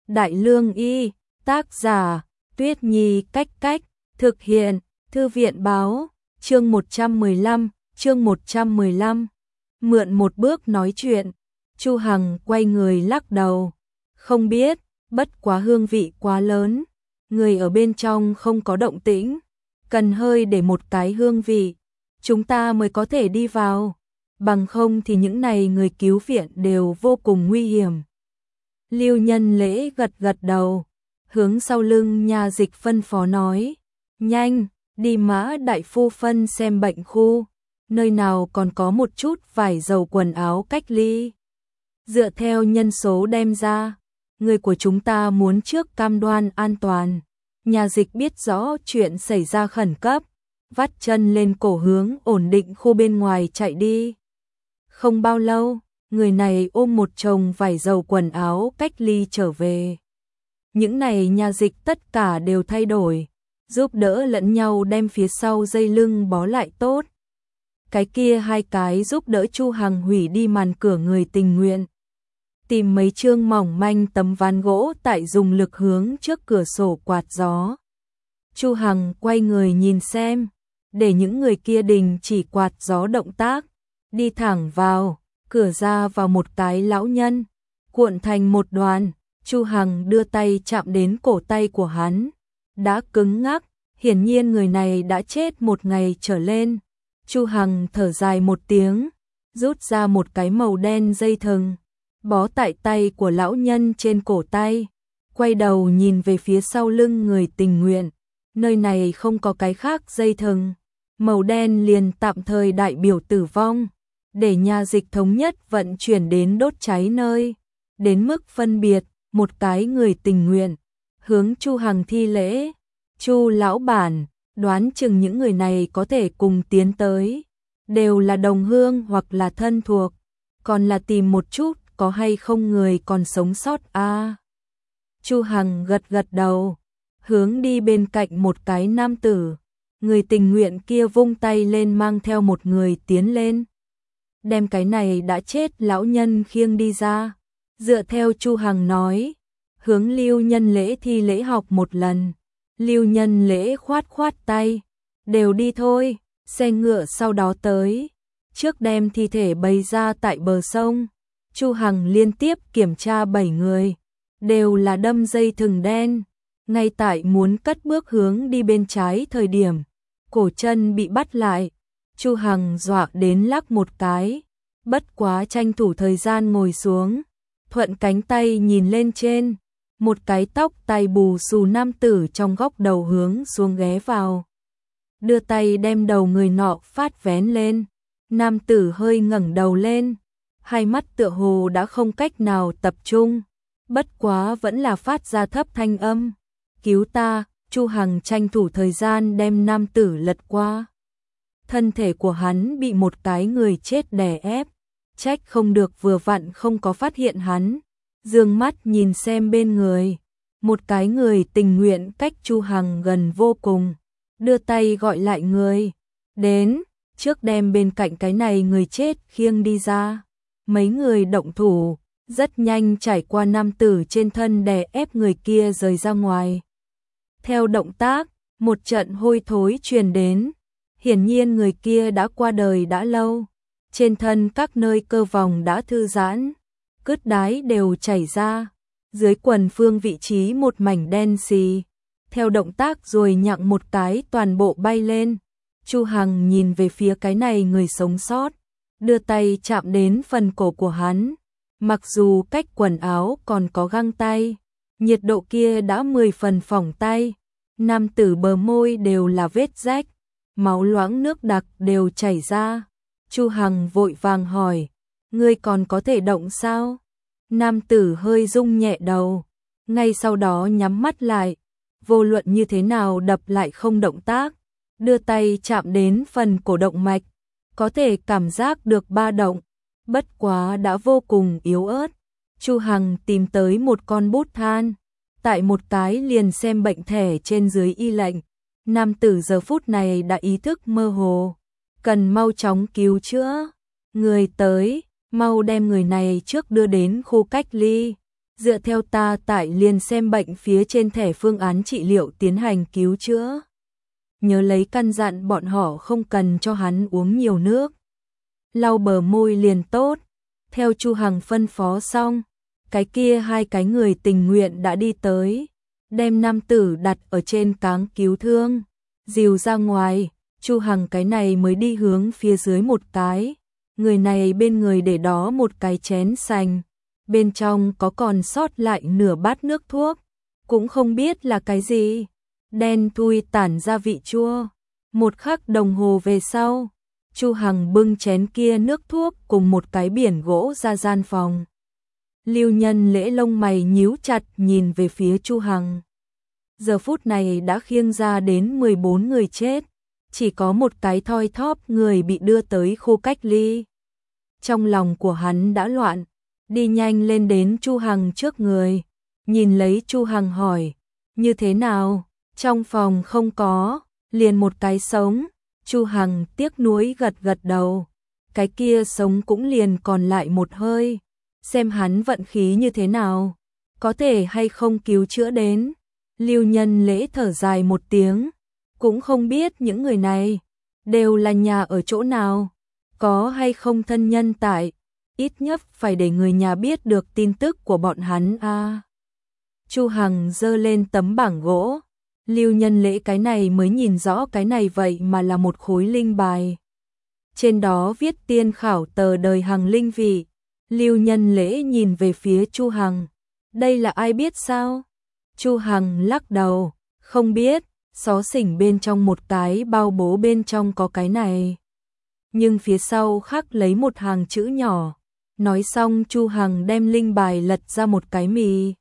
Đại Lương Y, tác giả, Tuyết Nhi Cách, thực hiện, Thư viện báo, chương 115, mượn một bước nói chuyện. Chu Hằng quay người lắc đầu, không biết, bất quá hương vị quá lớn, người ở bên trong không có động tĩnh, cần hơi để một cái hương vị, chúng ta mới có thể đi vào, bằng không thì những này người cứu viện đều vô cùng nguy hiểm. Lưu Nhân Lễ gật đầu, hướng sau lưng Nha Dịch phân phó nói, nhanh, đi Mã đại phu phân xem bệnh khu, nơi nào còn có một chút vải dầu quần áo cách ly. Dựa theo nhân số đem ra, người của chúng ta muốn trước cam đoan an toàn. Nhà Dịch biết rõ chuyện xảy ra khẩn cấp, vắt chân lên cổ hướng ổn định khu bên ngoài chạy đi. Không bao lâu, người này ôm một chồng vải dầu quần áo cách ly trở về. Những này Nhà Dịch tất cả đều thay đổi, giúp đỡ lẫn nhau đem phía sau dây lưng bó lại tốt. Cái kia hai cái giúp đỡ Chu Hằng hủy đi màn cửa người tình nguyện. Tìm mấy chương mỏng manh tấm ván gỗ tại dùng lực hướng trước cửa sổ quạt gió. Chu Hằng quay người nhìn xem, để những người kia đình chỉ quạt gió động tác, đi thẳng vào, cửa ra vào một cái lão nhân, cuộn thành một đoàn. Chu Hằng đưa tay chạm đến cổ tay của hắn, đã cứng ngắc, hiển nhiên người này đã chết một ngày trở lên. Chu Hằng thở dài một tiếng, rút ra một cái màu đen dây thừng, bó tại tay của lão nhân trên cổ tay, quay đầu nhìn về phía sau lưng người tình nguyện, nơi này không có cái khác dây thừng, màu đen liền tạm thời đại biểu tử vong, để Nhà Dịch thống nhất vận chuyển đến đốt cháy nơi, đến mức phân biệt, một cái người tình nguyện, hướng Chu Hằng thi lễ, Chu lão bản, đoán chừng những người này có thể cùng tiến tới, đều là đồng hương hoặc là thân thuộc, còn là tìm một chút có hay không người còn sống sót a. Chu Hằng gật đầu, hướng đi bên cạnh một cái nam tử, người tình nguyện kia vung tay lên mang theo một người tiến lên, đem cái này đã chết lão nhân khiêng đi ra, dựa theo Chu Hằng nói, hướng Lưu Nhân Lễ thi lễ học một lần. Lưu Nhân Lễ khoát tay, đều đi thôi, xe ngựa sau đó tới, trước đem thi thể bày ra tại bờ sông. Chu Hằng liên tiếp kiểm tra 7 người, đều là đâm dây thừng đen, ngay tại muốn cất bước hướng đi bên trái thời điểm, cổ chân bị bắt lại, Chu Hằng dọa đến lắc một cái, bất quá tranh thủ thời gian ngồi xuống, thuận cánh tay nhìn lên trên. Một cái tóc tai bù xù nam tử trong góc đầu hướng xuống ghé vào, đưa tay đem đầu người nọ phát vén lên, nam tử hơi ngẩng đầu lên, hai mắt tựa hồ đã không cách nào tập trung, bất quá vẫn là phát ra thấp thanh âm, cứu ta. Chu Hằng tranh thủ thời gian đem nam tử lật qua, thân thể của hắn bị một cái người chết đè ép, trách không được vừa vặn không có phát hiện hắn. Dương mắt nhìn xem bên người, một cái người tình nguyện cách Chu Hằng gần vô cùng, đưa tay gọi lại người, đến, trước đem bên cạnh cái này người chết khiêng đi ra. Mấy người động thủ, rất nhanh trải qua nam tử trên thân đè ép người kia rời ra ngoài. Theo động tác, một trận hôi thối truyền đến, hiển nhiên người kia đã qua đời đã lâu, trên thân các nơi cơ vòng đã thư giãn, cứt đái đều chảy ra, dưới quần phương vị trí một mảnh đen xì, theo động tác rồi nhặng một cái toàn bộ bay lên. Chu Hằng nhìn về phía cái này người sống sót, đưa tay chạm đến phần cổ của hắn, mặc dù cách quần áo còn có găng tay, nhiệt độ kia đã 10 phần phỏng tay, nam tử bờ môi đều là vết rách, máu loãng nước đặc đều chảy ra. Chu Hằng vội vàng hỏi, ngươi còn có thể động sao? Nam tử hơi rung nhẹ đầu, ngay sau đó nhắm mắt lại, vô luận như thế nào đập lại không động tác, đưa tay chạm đến phần cổ động mạch, có thể cảm giác được ba động, bất quá đã vô cùng yếu ớt. Chu Hằng tìm tới một con bút than, tại một cái liền xem bệnh thẻ trên dưới y lệnh, nam tử giờ phút này đã ý thức mơ hồ, cần mau chóng cứu chữa. Người tới, mau đem người này trước đưa đến khu cách ly, Dựa theo ta tải liền xem bệnh phía trên thẻ phương án trị liệu tiến hành cứu chữa. Nhớ lấy căn dặn bọn họ không cần cho hắn uống nhiều nước. Lau bờ môi liền tốt. Theo Chu Hằng phân phó xong, cái kia hai cái người tình nguyện đã đi tới, đem nam tử đặt ở trên cáng cứu thương, dìu ra ngoài. Chu Hằng cái này mới đi hướng phía dưới một cái, người này bên người để đó một cái chén sành, bên trong có còn sót lại nửa bát nước thuốc, cũng không biết là cái gì, đen thui tản ra vị chua. Một khắc đồng hồ về sau, Chu Hằng bưng chén kia nước thuốc cùng một cái biển gỗ ra gian phòng. Lưu Nhân Lễ lông mày nhíu chặt nhìn về phía Chu Hằng. Giờ phút này đã khiêng ra đến 14 người chết, chỉ có một cái thoi thóp người bị đưa tới khu cách ly. Trong lòng của hắn đã loạn, đi nhanh lên đến Chu Hằng trước người, nhìn lấy Chu Hằng hỏi, như thế nào, trong phòng không có, liền một cái sống. Chu Hằng tiếc nuối gật gật đầu, cái kia sống cũng liền còn lại một hơi, xem hắn vận khí như thế nào, có thể hay không cứu chữa đến. Lưu Nhân Lễ thở dài một tiếng, cũng không biết những người này đều là nhà ở chỗ nào, có hay không thân nhân tại, ít nhất phải để người nhà biết được tin tức của bọn hắn a. Chu Hằng giơ lên tấm bảng gỗ, Lưu Nhân Lễ cái này mới nhìn rõ cái này vậy mà là một khối linh bài. Trên đó viết tiên khảo tờ đời Hằng linh vị. Lưu Nhân Lễ nhìn về phía Chu Hằng, đây là ai biết sao? Chu Hằng lắc đầu, không biết, xó xỉnh bên trong một cái bao bố bên trong có cái này. Nhưng phía sau khắc lấy một hàng chữ nhỏ. Nói xong Chu Hằng đem linh bài lật ra một cái mì.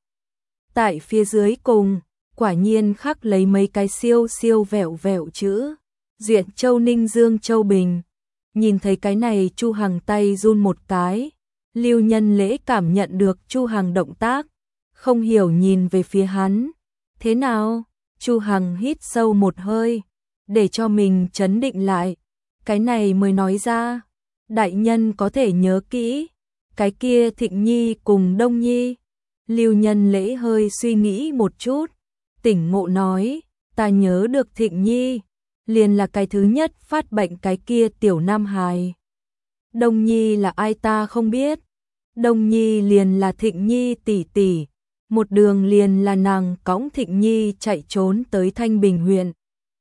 Tại phía dưới cùng, quả nhiên khắc lấy mấy cái siêu siêu vẹo vẹo chữ. Duyện Châu Ninh Dương Châu Bình. Nhìn thấy cái này Chu Hằng tay run một cái. Lưu Nhân Lễ cảm nhận được Chu Hằng động tác, không hiểu nhìn về phía hắn. Thế nào? Chu Hằng hít sâu một hơi, để cho mình trấn định lại. Cái này mới nói ra, đại nhân có thể nhớ kỹ, cái kia Thịnh Nhi cùng Đông Nhi. Lưu Nhân Lễ hơi suy nghĩ một chút, tỉnh ngộ nói, ta nhớ được Thịnh Nhi, liền là cái thứ nhất phát bệnh cái kia tiểu nam hài. Đông Nhi là ai ta không biết, Đông Nhi liền là Thịnh Nhi tỷ tỷ, một đường liền là nàng cõng Thịnh Nhi chạy trốn tới Thanh Bình huyện.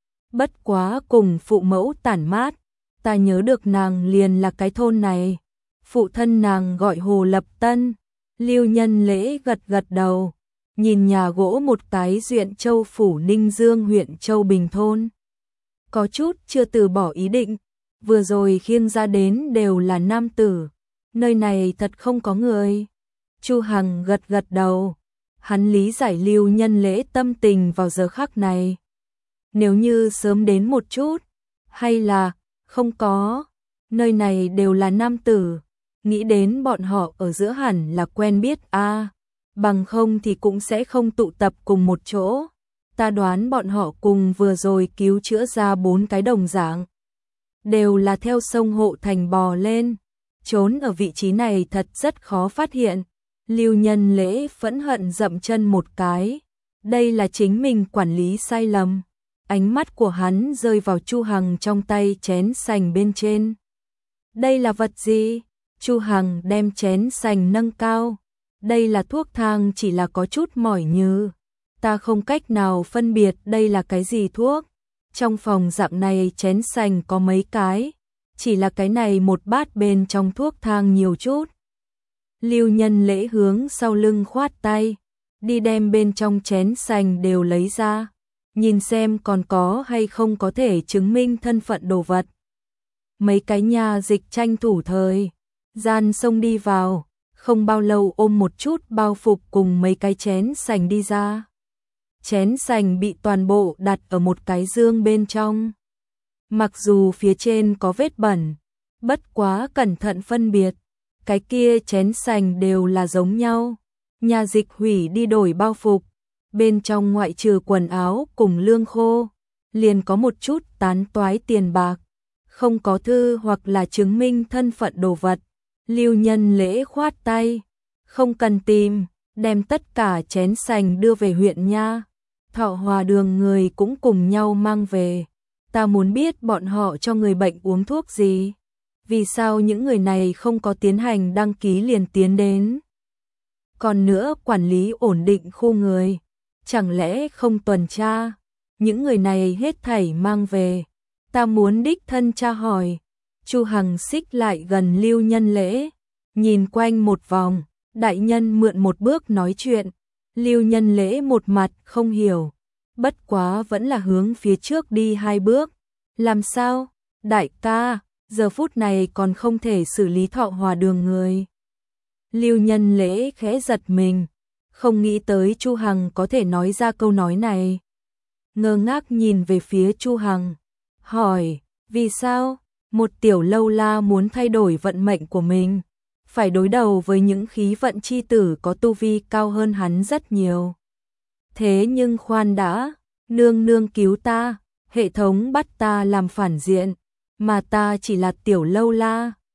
Bất quá cùng phụ mẫu tản mát, ta nhớ được nàng liền là cái thôn này, phụ thân nàng gọi Hồ Lập Tân. Lưu Nhân Lễ gật gật đầu, nhìn nhà gỗ một cái Duyện Châu phủ Ninh Dương huyện Châu Bình thôn. Có chút chưa từ bỏ ý định, vừa rồi khiêng ra đến đều là nam tử, nơi này thật không có người. Chu Hằng gật gật đầu, hắn lý giải Lưu Nhân Lễ tâm tình vào giờ khắc này. Nếu như sớm đến một chút, hay là không có, nơi này đều là nam tử, nghĩ đến bọn họ ở giữa hẳn là quen biết a, bằng không thì cũng sẽ không tụ tập cùng một chỗ. Ta đoán bọn họ cùng vừa rồi cứu chữa ra 4 cái đồng dạng, đều là theo sông Hộ Thành bò lên, trốn ở vị trí này thật rất khó phát hiện. Lưu Nhân Lễ phẫn hận dậm chân một cái, đây là chính mình quản lý sai lầm. Ánh mắt của hắn rơi vào Chu Hằng trong tay chén sành bên trên. Đây là vật gì? Chu Hằng đem chén sành nâng cao. Đây là thuốc thang, chỉ là có chút mỏi như. Ta không cách nào phân biệt đây là cái gì thuốc. Trong phòng dạng này chén sành có mấy cái, chỉ là cái này một bát bên trong thuốc thang nhiều chút. Lưu Nhân Lễ hướng sau lưng khoát tay, đi đem bên trong chén sành đều lấy ra, nhìn xem còn có hay không có thể chứng minh thân phận đồ vật. Mấy cái nhà dịch tranh thủ thời gian xông đi vào, không bao lâu ôm một chút bao phục cùng mấy cái chén sành đi ra. Chén sành bị toàn bộ đặt ở một cái dương bên trong. Mặc dù phía trên có vết bẩn, bất quá cẩn thận phân biệt, cái kia chén sành đều là giống nhau. Nhà dịch hủy đi đổi bao phục, bên trong ngoại trừ quần áo cùng lương khô, liền có một chút tán toái tiền bạc, không có thư hoặc là chứng minh thân phận đồ vật. Lưu Nhân Lễ khoát tay, không cần tìm, đem tất cả chén sành đưa về huyện nha. Thọ Hòa Đường người cũng cùng nhau mang về. Ta muốn biết bọn họ cho người bệnh uống thuốc gì. Vì sao những người này không có tiến hành đăng ký liền tiến đến? Còn nữa, quản lý ổn định khu người, chẳng lẽ không tuần tra? Những người này hết thảy mang về, ta muốn đích thân tra hỏi. Chu Hằng xích lại gần Lưu Nhân Lễ, nhìn quanh một vòng, đại nhân mượn một bước nói chuyện. Lưu Nhân Lễ một mặt không hiểu, bất quá vẫn là hướng phía trước đi 2 bước. Làm sao? Đại ca, giờ phút này còn không thể xử lý Thọ Hòa Đường người. Lưu Nhân Lễ khẽ giật mình, không nghĩ tới Chu Hằng có thể nói ra câu nói này. Ngơ ngác nhìn về phía Chu Hằng, hỏi, vì sao? Một tiểu lâu la muốn thay đổi vận mệnh của mình, phải đối đầu với những khí vận chi tử có tu vi cao hơn hắn rất nhiều. Thế nhưng khoan đã, nương nương cứu ta, hệ thống bắt ta làm phản diện, mà ta chỉ là tiểu lâu la,